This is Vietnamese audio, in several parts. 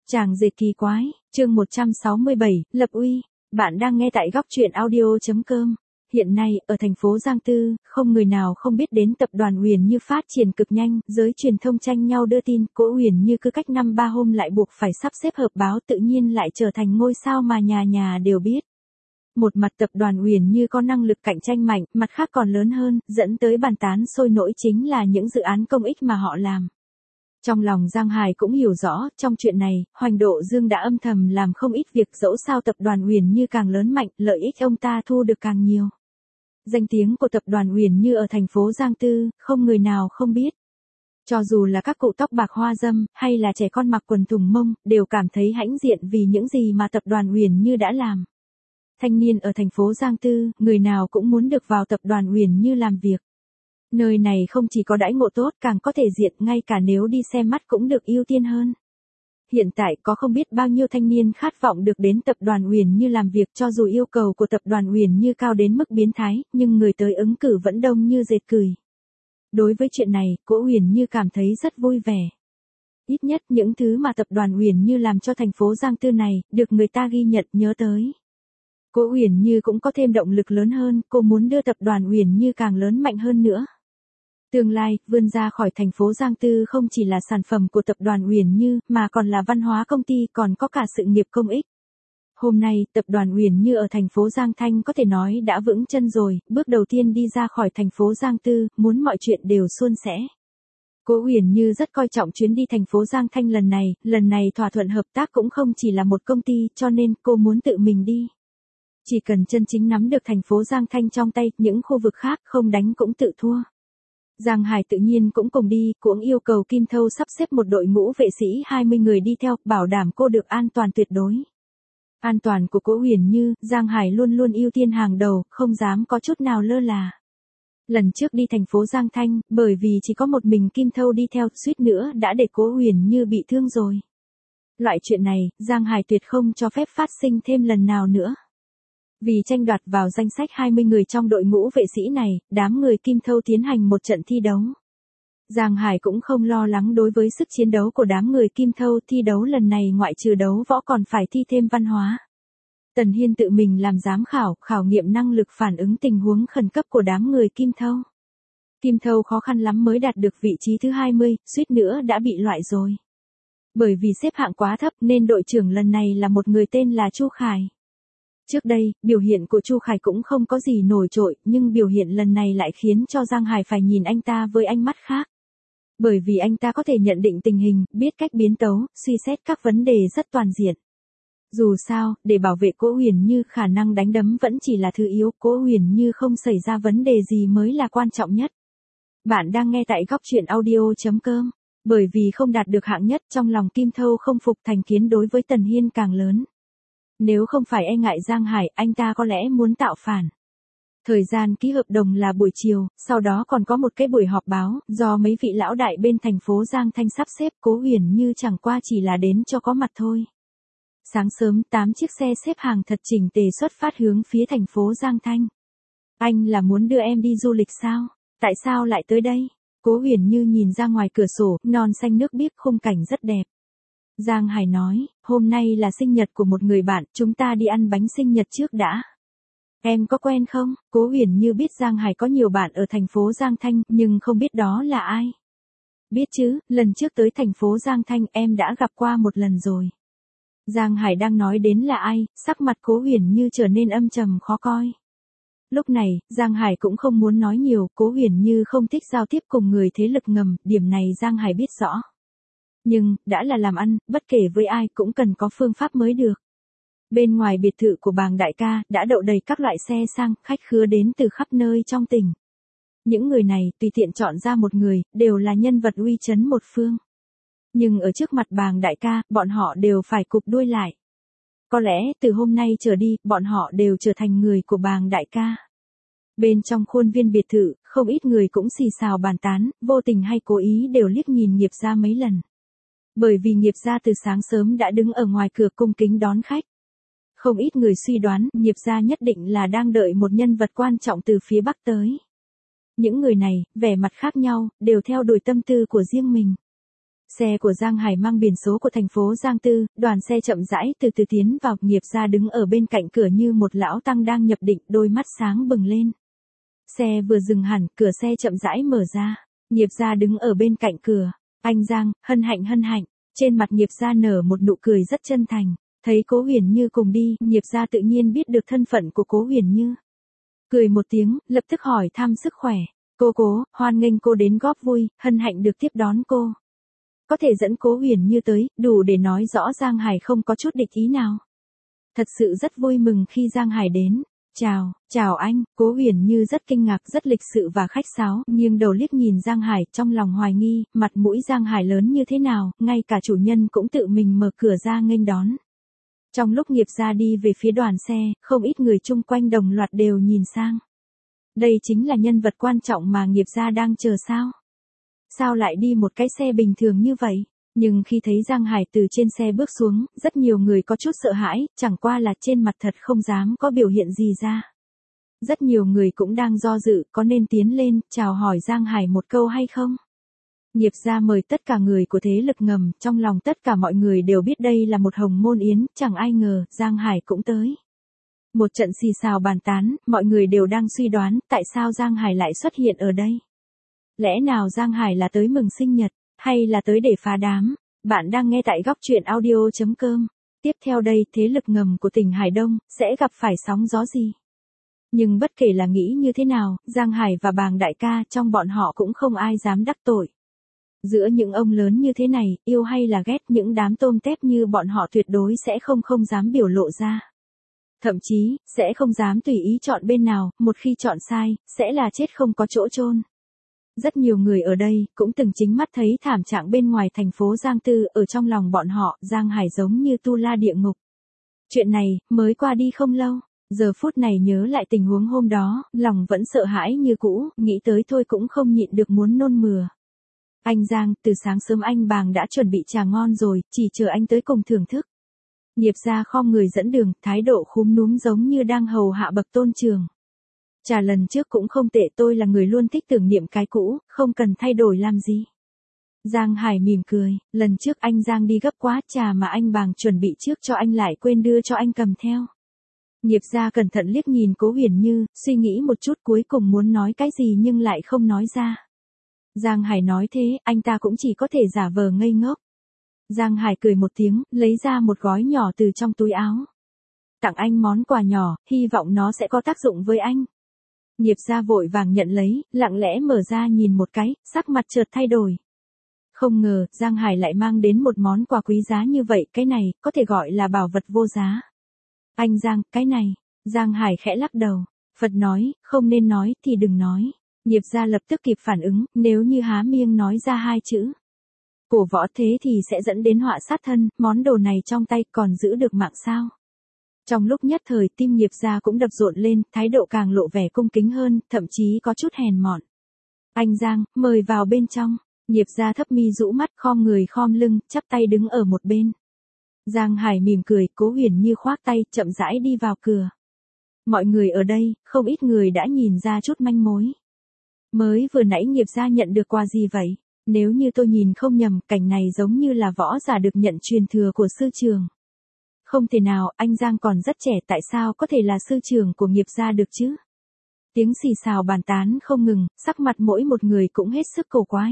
Chàng dệt kỳ quái, chương 167, lập uy. Bạn đang nghe tại góc truyện audio.com. Hiện nay, ở thành phố Giang Tư, không người nào không biết đến tập đoàn Uyển Như phát triển cực nhanh, giới truyền thông tranh nhau đưa tin, Cố Uyển Như cứ cách 5-3 hôm lại buộc phải sắp xếp họp báo, tự nhiên lại trở thành ngôi sao mà nhà nhà đều biết. Một mặt tập đoàn Uyển Như có năng lực cạnh tranh mạnh, mặt khác còn lớn hơn, dẫn tới bàn tán sôi nổi chính là những dự án công ích mà họ làm. Trong lòng Giang Hải cũng hiểu rõ, trong chuyện này, Hoành Độ Dương đã âm thầm làm không ít việc, dẫu sao tập đoàn Uyển Như càng lớn mạnh, lợi ích ông ta thu được càng nhiều. Danh tiếng của tập đoàn Uyển Như ở thành phố Giang Tư, không người nào không biết. Cho dù là các cụ tóc bạc hoa dâm, hay là trẻ con mặc quần thùng mông, đều cảm thấy hãnh diện vì những gì mà tập đoàn Uyển Như đã làm. Thanh niên ở thành phố Giang Tư, người nào cũng muốn được vào tập đoàn Uyển Như làm việc. Nơi này không chỉ có đãi ngộ tốt, càng có thể diện, ngay cả nếu đi xem mắt cũng được ưu tiên hơn. Hiện tại có không biết bao nhiêu thanh niên khát vọng được đến tập đoàn Uyển Như làm việc, cho dù yêu cầu của tập đoàn Uyển Như cao đến mức biến thái, nhưng người tới ứng cử vẫn đông như dệt cửi. Đối với chuyện này, Cố Uyển Như cảm thấy rất vui vẻ. Ít nhất những thứ mà tập đoàn Uyển Như làm cho thành phố Giang Tư này, được người ta ghi nhận nhớ tới. Cố Uyển Như cũng có thêm động lực lớn hơn, cô muốn đưa tập đoàn Uyển Như càng lớn mạnh hơn nữa. Tương lai, vươn ra khỏi thành phố Giang Tư không chỉ là sản phẩm của tập đoàn Uyển Như, mà còn là văn hóa công ty, còn có cả sự nghiệp công ích. Hôm nay, tập đoàn Uyển Như ở thành phố Giang Thanh có thể nói đã vững chân rồi, bước đầu tiên đi ra khỏi thành phố Giang Tư, muốn mọi chuyện đều suôn sẻ. Cố Uyển Như rất coi trọng chuyến đi thành phố Giang Thanh lần này thỏa thuận hợp tác cũng không chỉ là một công ty, cho nên cô muốn tự mình đi. Chỉ cần chân chính nắm được thành phố Giang Thanh trong tay, những khu vực khác không đánh cũng tự thua. Giang Hải tự nhiên cũng cùng đi, cũng yêu cầu Kim Thâu sắp xếp một đội ngũ vệ sĩ 20 người đi theo, bảo đảm cô được an toàn tuyệt đối. An toàn của Cố Uyển Như, Giang Hải luôn luôn ưu tiên hàng đầu, không dám có chút nào lơ là. Lần trước đi thành phố Giang Thanh, bởi vì chỉ có một mình Kim Thâu đi theo, suýt nữa đã để Cố Uyển Như bị thương rồi. Loại chuyện này, Giang Hải tuyệt không cho phép phát sinh thêm lần nào nữa. Vì tranh đoạt vào danh sách 20 người trong đội ngũ vệ sĩ này, đám người Kim Thâu tiến hành một trận thi đấu. Giang Hải cũng không lo lắng đối với sức chiến đấu của đám người Kim Thâu, thi đấu lần này ngoại trừ đấu võ còn phải thi thêm văn hóa. Tần Hiên tự mình làm giám khảo nghiệm năng lực phản ứng tình huống khẩn cấp của đám người Kim Thâu. Kim Thâu khó khăn lắm mới đạt được vị trí thứ 20, suýt nữa đã bị loại rồi. Bởi vì xếp hạng quá thấp nên đội trưởng lần này là một người tên là Chu Khải. Trước đây, biểu hiện của Chu Khải cũng không có gì nổi trội, nhưng biểu hiện lần này lại khiến cho Giang Hải phải nhìn anh ta với ánh mắt khác. Bởi vì anh ta có thể nhận định tình hình, biết cách biến tấu, suy xét các vấn đề rất toàn diện. Dù sao, để bảo vệ Cố Uyển Như, khả năng đánh đấm vẫn chỉ là thứ yếu, Cố Uyển Như không xảy ra vấn đề gì mới là quan trọng nhất. Bạn đang nghe tại góc truyện audio.com. Bởi vì không đạt được hạng nhất, trong lòng Kim Thâu không phục, thành kiến đối với Tần Hiên càng lớn. Nếu không phải e ngại Giang Hải, anh ta có lẽ muốn tạo phản. Thời gian ký hợp đồng là buổi chiều, sau đó còn có một cái buổi họp báo, do mấy vị lão đại bên thành phố Giang Thanh sắp xếp, Cố Uyển Như chẳng qua chỉ là đến cho có mặt thôi. Sáng sớm, 8 chiếc xe xếp hàng thật chỉnh tề xuất phát hướng phía thành phố Giang Thanh. Anh là muốn đưa em đi du lịch sao? Tại sao lại tới đây? Cố Uyển Như nhìn ra ngoài cửa sổ, non xanh nước biếc, khung cảnh rất đẹp. Giang Hải nói, hôm nay là sinh nhật của một người bạn, chúng ta đi ăn bánh sinh nhật trước đã. Em có quen không? Cố Uyển Như biết Giang Hải có nhiều bạn ở thành phố Giang Thanh, nhưng không biết đó là ai. Biết chứ, lần trước tới thành phố Giang Thanh em đã gặp qua một lần rồi. Giang Hải đang nói đến là ai, sắc mặt Cố Uyển Như trở nên âm trầm khó coi. Lúc này, Giang Hải cũng không muốn nói nhiều, Cố Uyển Như không thích giao tiếp cùng người thế lực ngầm, điểm này Giang Hải biết rõ. Nhưng, đã là làm ăn, bất kể với ai cũng cần có phương pháp mới được. Bên ngoài biệt thự của Bàng đại ca, đã đậu đầy các loại xe sang, khách khứa đến từ khắp nơi trong tỉnh. Những người này, tùy tiện chọn ra một người, đều là nhân vật uy chấn một phương. Nhưng ở trước mặt Bàng đại ca, bọn họ đều phải cụp đuôi lại. Có lẽ, từ hôm nay trở đi, bọn họ đều trở thành người của Bàng đại ca. Bên trong khuôn viên biệt thự, không ít người cũng xì xào bàn tán, vô tình hay cố ý đều liếc nhìn Nghiệp gia mấy lần. Bởi vì Nghiệp gia từ sáng sớm đã đứng ở ngoài cửa cung kính đón khách. Không ít người suy đoán, Nghiệp gia nhất định là đang đợi một nhân vật quan trọng từ phía Bắc tới. Những người này, vẻ mặt khác nhau, đều theo đuổi tâm tư của riêng mình. Xe của Giang Hải mang biển số của thành phố Giang Tư, đoàn xe chậm rãi từ từ tiến vào, Nghiệp Gia đứng ở bên cạnh cửa như một lão tăng đang nhập định, đôi mắt sáng bừng lên. Xe vừa dừng hẳn, cửa xe chậm rãi mở ra. Nghiệp Gia đứng ở bên cạnh cửa. Anh Giang, hân hạnh. Trên mặt Nghiệp Gia nở một nụ cười rất chân thành. Thấy Cố Huyền Như cùng đi, Nghiệp Gia tự nhiên biết được thân phận của Cố Huyền Như. Cười một tiếng, lập tức hỏi thăm sức khỏe. Cố, hoan nghênh cô đến góp vui, hân hạnh được tiếp đón cô. Có thể dẫn Cố Huyền Như tới, đủ để nói rõ Giang Hải không có chút địch ý nào. Thật sự rất vui mừng khi Giang Hải đến. Chào anh, Cố Huyền Như rất kinh ngạc, rất lịch sự và khách sáo, nghiêng đầu liếc nhìn Giang Hải, trong lòng hoài nghi, mặt mũi Giang Hải lớn như thế nào, ngay cả chủ nhân cũng tự mình mở cửa ra nghênh đón. Trong lúc Nghiệp Gia đi về phía đoàn xe, không ít người chung quanh đồng loạt đều nhìn sang. Đây chính là nhân vật quan trọng mà Nghiệp Gia đang chờ sao? Sao lại đi một cái xe bình thường như vậy? Nhưng khi thấy Giang Hải từ trên xe bước xuống, rất nhiều người có chút sợ hãi, chẳng qua là trên mặt thật không dám có biểu hiện gì ra. Rất nhiều người cũng đang do dự, có nên tiến lên, chào hỏi Giang Hải một câu hay không? Nghiệp Gia mời tất cả người của thế lực ngầm, trong lòng tất cả mọi người đều biết đây là một hồng môn yến, chẳng ai ngờ, Giang Hải cũng tới. Một trận xì xào bàn tán, mọi người đều đang suy đoán, tại sao Giang Hải lại xuất hiện ở đây? Lẽ nào Giang Hải là tới mừng sinh nhật, hay là tới để phá đám? Bạn đang nghe tại góc truyện audio.com. Tiếp theo đây, thế lực ngầm của tỉnh Hải Đông, sẽ gặp phải sóng gió gì? Nhưng bất kể là nghĩ như thế nào, Giang Hải và Bàng đại ca, trong bọn họ cũng không ai dám đắc tội. Giữa những ông lớn như thế này, yêu hay là ghét, những đám tôm tép như bọn họ tuyệt đối sẽ không dám biểu lộ ra. Thậm chí, sẽ không dám tùy ý chọn bên nào, một khi chọn sai, sẽ là chết không có chỗ chôn. Rất nhiều người ở đây, cũng từng chính mắt thấy thảm trạng bên ngoài thành phố Giang Tư, ở trong lòng bọn họ, Giang Hải giống như tu la địa ngục. Chuyện này, mới qua đi không lâu, giờ phút này nhớ lại tình huống hôm đó, lòng vẫn sợ hãi như cũ, nghĩ tới thôi cũng không nhịn được muốn nôn mửa. Anh Giang, từ sáng sớm anh Bàng đã chuẩn bị trà ngon rồi, chỉ chờ anh tới cùng thưởng thức. Nghiệp Gia khom người dẫn đường, thái độ khúm núm giống như đang hầu hạ bậc tôn trường. Trà lần trước cũng không tệ, tôi là người luôn thích tưởng niệm cái cũ, không cần thay đổi làm gì. Giang Hải mỉm cười, lần trước anh Giang đi gấp quá, trà mà anh Bàng chuẩn bị trước cho anh lại quên đưa cho anh cầm theo. Nghiệp Gia cẩn thận liếc nhìn Cố Huyền Như, suy nghĩ một chút cuối cùng muốn nói cái gì nhưng lại không nói ra. Giang Hải nói thế, anh ta cũng chỉ có thể giả vờ ngây ngốc. Giang Hải cười một tiếng, lấy ra một gói nhỏ từ trong túi áo. Tặng anh món quà nhỏ, hy vọng nó sẽ có tác dụng với anh. Nghiệp Gia vội vàng nhận lấy, lặng lẽ mở ra nhìn một cái, sắc mặt chợt thay đổi. Không ngờ, Giang Hải lại mang đến một món quà quý giá như vậy, cái này, có thể gọi là bảo vật vô giá. Anh Giang, cái này, Giang Hải khẽ lắc đầu. Phật nói, không nên nói thì đừng nói. Nghiệp Gia lập tức kịp phản ứng, nếu như há miệng nói ra hai chữ cổ võ thế thì sẽ dẫn đến họa sát thân, món đồ này trong tay còn giữ được mạng sao? Trong lúc nhất thời tim Nghiệp Gia cũng đập rộn lên, thái độ càng lộ vẻ cung kính hơn, thậm chí có chút hèn mọn. Anh Giang, mời vào bên trong. Nghiệp Gia thấp mi rũ mắt, khom người khom lưng, chắp tay đứng ở một bên. Giang Hải mỉm cười, Cố Huyền Như khoác tay, chậm rãi đi vào cửa. Mọi người ở đây, không ít người đã nhìn ra chút manh mối. Mới vừa nãy Nghiệp Gia nhận được quà gì vậy? Nếu như tôi nhìn không nhầm, cảnh này giống như là võ giả được nhận truyền thừa của sư trường. Không thể nào, anh Giang còn rất trẻ, tại sao có thể là sư trưởng của Nghiệp Gia được chứ? Tiếng xì xào bàn tán không ngừng, sắc mặt mỗi một người cũng hết sức cổ quái.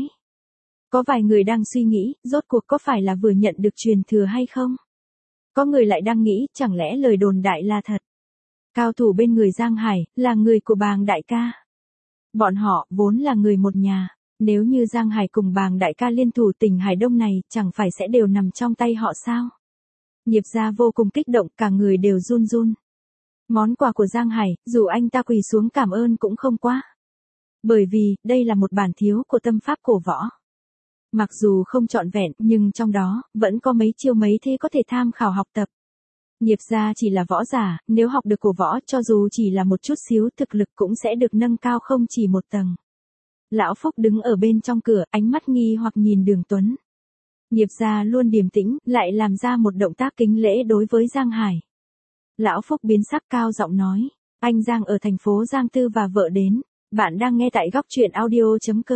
Có vài người đang suy nghĩ, rốt cuộc có phải là vừa nhận được truyền thừa hay không? Có người lại đang nghĩ, chẳng lẽ lời đồn đại là thật? Cao thủ bên người Giang Hải, là người của Bàng đại ca. Bọn họ, vốn là người một nhà. Nếu như Giang Hải cùng Bàng đại ca liên thủ tỉnh Hải Đông này, chẳng phải sẽ đều nằm trong tay họ sao? Nghiệp Gia vô cùng kích động, cả người đều run run. Món quà của Giang Hải, dù anh ta quỳ xuống cảm ơn cũng không quá. Bởi vì, đây là một bản thiếu của tâm pháp cổ võ. Mặc dù không trọn vẹn, nhưng trong đó, vẫn có mấy chiêu mấy thế có thể tham khảo học tập. Nghiệp Gia chỉ là võ giả, nếu học được cổ võ, cho dù chỉ là một chút xíu, thực lực cũng sẽ được nâng cao không chỉ một tầng. Lão Phúc đứng ở bên trong cửa, ánh mắt nghi hoặc nhìn Đường Tuấn. Nghiệp Gia luôn điềm tĩnh, lại làm ra một động tác kính lễ đối với Giang Hải. Lão Phúc biến sắc cao giọng nói, anh Giang ở thành phố Giang Tư và vợ đến, bạn đang nghe tại góc truyện audio.com.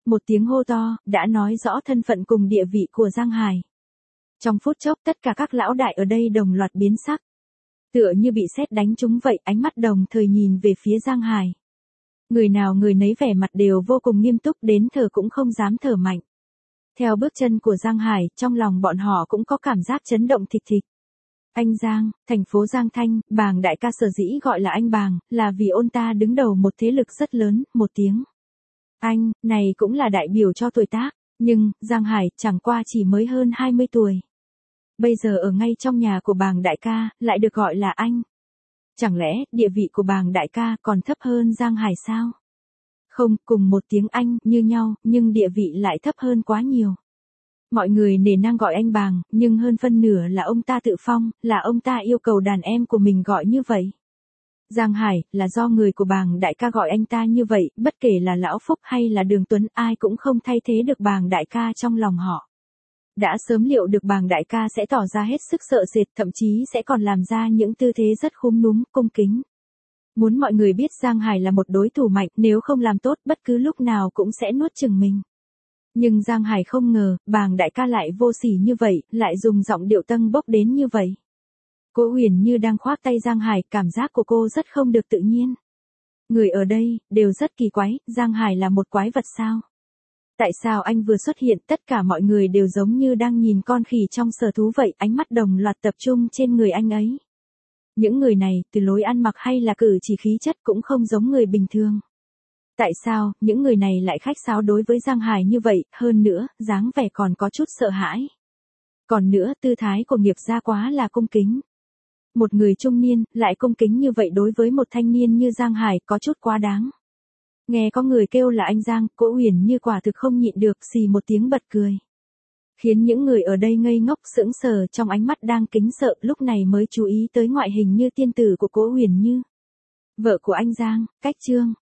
Một tiếng hô to, đã nói rõ thân phận cùng địa vị của Giang Hải. Trong phút chốc tất cả các lão đại ở đây đồng loạt biến sắc. Tựa như bị sét đánh trúng vậy, ánh mắt đồng thời nhìn về phía Giang Hải. Người nào người nấy vẻ mặt đều vô cùng nghiêm túc đến thở cũng không dám thở mạnh. Theo bước chân của Giang Hải, trong lòng bọn họ cũng có cảm giác chấn động thịch thịch. Anh Giang, thành phố Giang Thanh, Bàng đại ca sở dĩ gọi là anh Bàng, là vì ông ta đứng đầu một thế lực rất lớn, một tiếng. Anh, này cũng là đại biểu cho tuổi tác, nhưng, Giang Hải chẳng qua chỉ mới hơn 20 tuổi. Bây giờ ở ngay trong nhà của Bàng đại ca, lại được gọi là anh. Chẳng lẽ, địa vị của Bàng đại ca còn thấp hơn Giang Hải sao? Không, cùng một tiếng anh, như nhau, nhưng địa vị lại thấp hơn quá nhiều. Mọi người nể nang gọi anh Bàng, nhưng hơn phân nửa là ông ta tự phong, là ông ta yêu cầu đàn em của mình gọi như vậy. Giang Hải, là do người của Bàng đại ca gọi anh ta như vậy, bất kể là Lão Phúc hay là Đường Tuấn, ai cũng không thay thế được Bàng đại ca trong lòng họ. Đã sớm liệu được Bàng đại ca sẽ tỏ ra hết sức sợ sệt, thậm chí sẽ còn làm ra những tư thế rất khúm núm, cung kính. Muốn mọi người biết Giang Hải là một đối thủ mạnh, nếu không làm tốt bất cứ lúc nào cũng sẽ nuốt chửng mình. Nhưng Giang Hải không ngờ, Bàng đại ca lại vô sỉ như vậy, lại dùng giọng điệu tâng bốc đến như vậy. Cô Huyền Như đang khoác tay Giang Hải, cảm giác của cô rất không được tự nhiên. Người ở đây, đều rất kỳ quái, Giang Hải là một quái vật sao? Tại sao anh vừa xuất hiện, tất cả mọi người đều giống như đang nhìn con khỉ trong sở thú vậy, ánh mắt đồng loạt tập trung trên người anh ấy. Những người này, từ lối ăn mặc hay là cử chỉ khí chất cũng không giống người bình thường. Tại sao, những người này lại khách sáo đối với Giang Hải như vậy, hơn nữa, dáng vẻ còn có chút sợ hãi. Còn nữa, tư thái của nghiệp gia quá là cung kính. Một người trung niên, lại cung kính như vậy đối với một thanh niên như Giang Hải, có chút quá đáng. Nghe có người kêu là anh Giang, Cố Huyền Như quả thực không nhịn được, xì một tiếng bật cười. Khiến những người ở đây ngây ngốc sững sờ, trong ánh mắt đang kính sợ, lúc này mới chú ý tới ngoại hình như tiên tử của Cố Huyền Như. Vợ của anh Giang, Cách Trương.